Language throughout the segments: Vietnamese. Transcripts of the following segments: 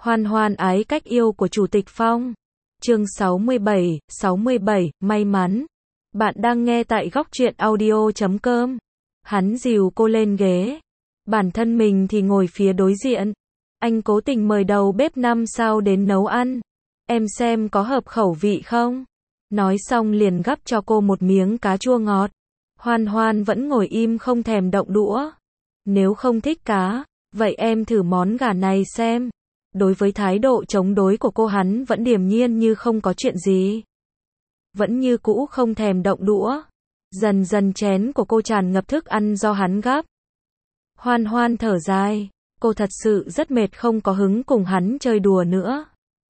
Hoan hoan ái cách yêu của Chủ tịch Phong. Chương 67, may mắn. Bạn đang nghe tại góc truyện audio.com. Hắn dìu cô lên ghế. Bản thân mình thì ngồi phía đối diện. Anh cố tình mời đầu bếp 5 sao đến nấu ăn. Em xem có hợp khẩu vị không? Nói xong liền gắp cho cô một miếng cá chua ngọt. Hoan hoan vẫn ngồi im không thèm động đũa. Nếu không thích cá, vậy em thử món gà này xem. Đối với thái độ chống đối của cô, hắn vẫn điềm nhiên như không có chuyện gì. Vẫn như cũ không thèm động đũa. Dần dần chén của cô tràn ngập thức ăn do hắn gắp. Hoan hoan thở dài. Cô thật sự rất mệt, không có hứng cùng hắn chơi đùa nữa.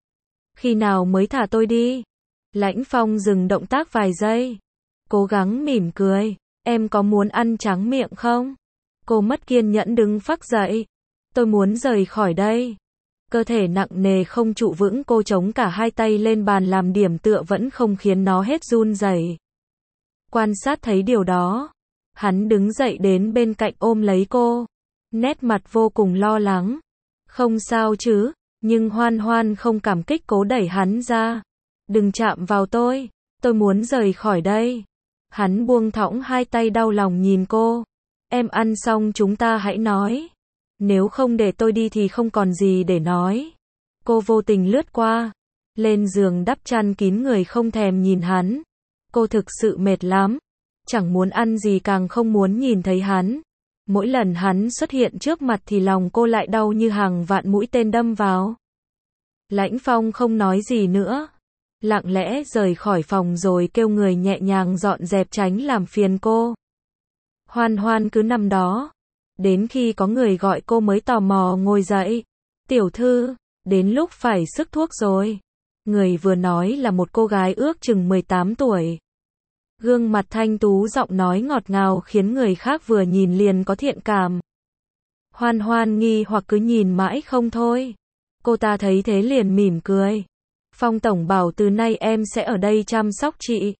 Khi nào mới thả tôi đi? Lãnh Phong dừng động tác vài giây. Cố gắng mỉm cười. Em có muốn ăn tráng miệng không? Cô mất kiên nhẫn đứng phắc dậy. Tôi muốn rời khỏi đây. Cơ thể nặng nề không trụ vững, cô chống cả hai tay lên bàn làm điểm tựa vẫn không khiến nó hết run rẩy. Quan sát thấy điều đó, hắn đứng dậy đến bên cạnh ôm lấy cô, nét mặt vô cùng lo lắng. Không sao chứ? Nhưng Hoan hoan không cảm kích, cố đẩy hắn ra. Đừng chạm vào tôi muốn rời khỏi đây. Hắn buông thõng hai tay, đau lòng nhìn cô. Em ăn xong chúng ta hãy nói. Nếu không để tôi đi thì không còn gì để nói. Cô vô tình lướt qua, lên giường đắp chăn kín người không thèm nhìn hắn. Cô thực sự mệt lắm, chẳng muốn ăn gì, càng không muốn nhìn thấy hắn. Mỗi lần hắn xuất hiện trước mặt thì lòng cô lại đau như hàng vạn mũi tên đâm vào. Lãnh Phong không nói gì nữa, lặng lẽ rời khỏi phòng rồi kêu người nhẹ nhàng dọn dẹp tránh làm phiền cô. Hoan hoan cứ nằm đó. Đến khi có người gọi cô mới tò mò ngồi dậy. Tiểu thư, đến lúc phải sức thuốc rồi. Người vừa nói là một cô gái ước chừng 18 tuổi. Gương mặt thanh tú, giọng nói ngọt ngào khiến người khác vừa nhìn liền có thiện cảm. Hoan hoan nghi hoặc cứ nhìn mãi không thôi. Cô ta thấy thế liền mỉm cười. Phong tổng bảo từ nay em sẽ ở đây chăm sóc chị.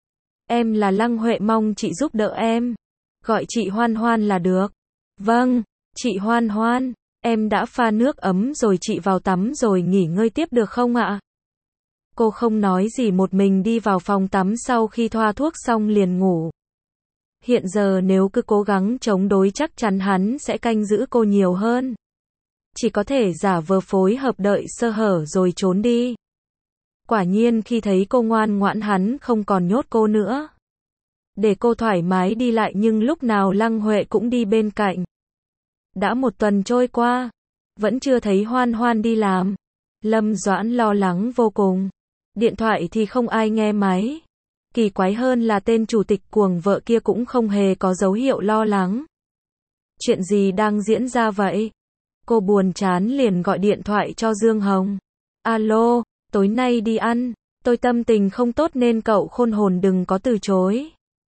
Em là Lăng Huệ, mong chị giúp đỡ em. Gọi chị Hoan hoan là được. Vâng, chị Hoan hoan, em đã pha nước ấm rồi, chị vào tắm rồi nghỉ ngơi tiếp được không ạ? Cô không nói gì, một mình đi vào phòng tắm, sau khi thoa thuốc xong liền ngủ. Hiện giờ nếu cứ cố gắng chống đối chắc chắn hắn sẽ canh giữ cô nhiều hơn. Chỉ có thể giả vờ phối hợp đợi sơ hở rồi trốn đi. Quả nhiên khi thấy cô ngoan ngoãn, hắn không còn nhốt cô nữa. Để cô thoải mái đi lại, nhưng lúc nào Lăng Huệ cũng đi bên cạnh. Đã một tuần trôi qua, vẫn chưa thấy Hoan hoan đi làm. Lâm Doãn lo lắng vô cùng. Điện thoại thì không ai nghe máy. Kỳ quái hơn là tên chủ tịch cuồng vợ kia cũng không hề có dấu hiệu lo lắng. Chuyện gì đang diễn ra vậy? Cô buồn chán liền gọi điện thoại cho Dương Hồng. Alo, tối nay đi ăn. Tôi tâm tình không tốt nên cậu khôn hồn đừng có từ chối.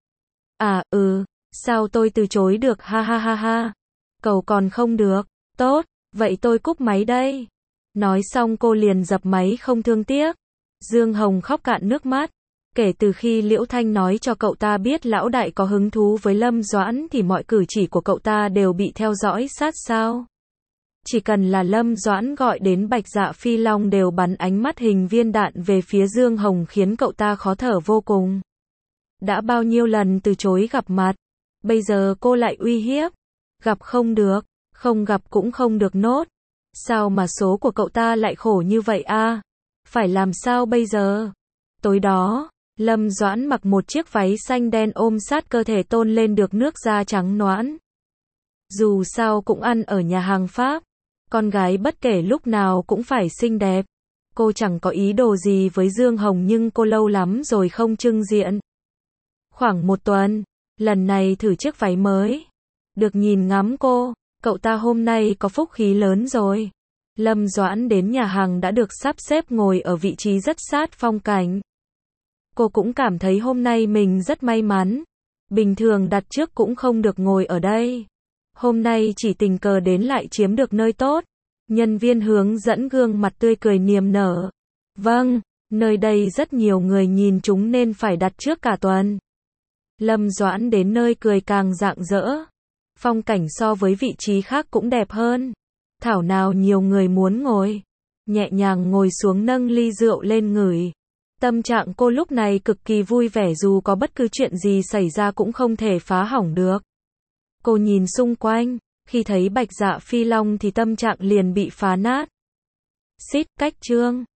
À, sao tôi từ chối được, ha ha ha ha. Cậu còn không được. Tốt, vậy tôi cúp máy đây. Nói xong cô liền dập máy không thương tiếc. Dương Hồng khóc cạn nước mắt. Kể từ khi Liễu Thanh nói cho cậu ta biết lão đại có hứng thú với Lâm Doãn thì mọi cử chỉ của cậu ta đều bị theo dõi sát sao. Chỉ cần là Lâm Doãn gọi đến Bạch Dạ Phi Long đều bắn ánh mắt hình viên đạn về phía Dương Hồng, khiến cậu ta khó thở vô cùng. Đã bao nhiêu lần từ chối gặp mặt, bây giờ cô lại uy hiếp. Gặp không được, không gặp cũng không được nốt. Sao mà số của cậu ta lại khổ như vậy a? Phải làm sao bây giờ? Tối đó, Lâm Doãn mặc một chiếc váy xanh đen ôm sát cơ thể tôn lên được nước da trắng nõn. Dù sao cũng ăn ở nhà hàng Pháp, con gái bất kể lúc nào cũng phải xinh đẹp. Cô chẳng có ý đồ gì với Dương Hồng, nhưng cô lâu lắm rồi không trưng diện. Khoảng một tuần, lần này thử chiếc váy mới. Được nhìn ngắm cô, cậu ta hôm nay có phúc khí lớn rồi. Lâm Doãn đến nhà hàng đã được sắp xếp ngồi ở vị trí rất sát phong cảnh. Cô cũng cảm thấy hôm nay mình rất may mắn. Bình thường đặt trước cũng không được ngồi ở đây. Hôm nay chỉ tình cờ đến lại chiếm được nơi tốt. Nhân viên hướng dẫn gương mặt tươi cười niềm nở. Vâng, nơi đây rất nhiều người nhìn chúng nên phải đặt trước cả tuần. Lâm Doãn đến nơi cười càng rạng rỡ. Phong cảnh so với vị trí khác cũng đẹp hơn. Thảo nào nhiều người muốn ngồi. nhẹ nhàng ngồi xuống nâng ly rượu lên ngửi. Tâm trạng cô lúc này cực kỳ vui vẻ, dù có bất cứ chuyện gì xảy ra cũng không thể phá hỏng được. Cô nhìn xung quanh, khi thấy Bạch Dạ Phi Long thì tâm trạng liền bị phá nát. Xít cách chương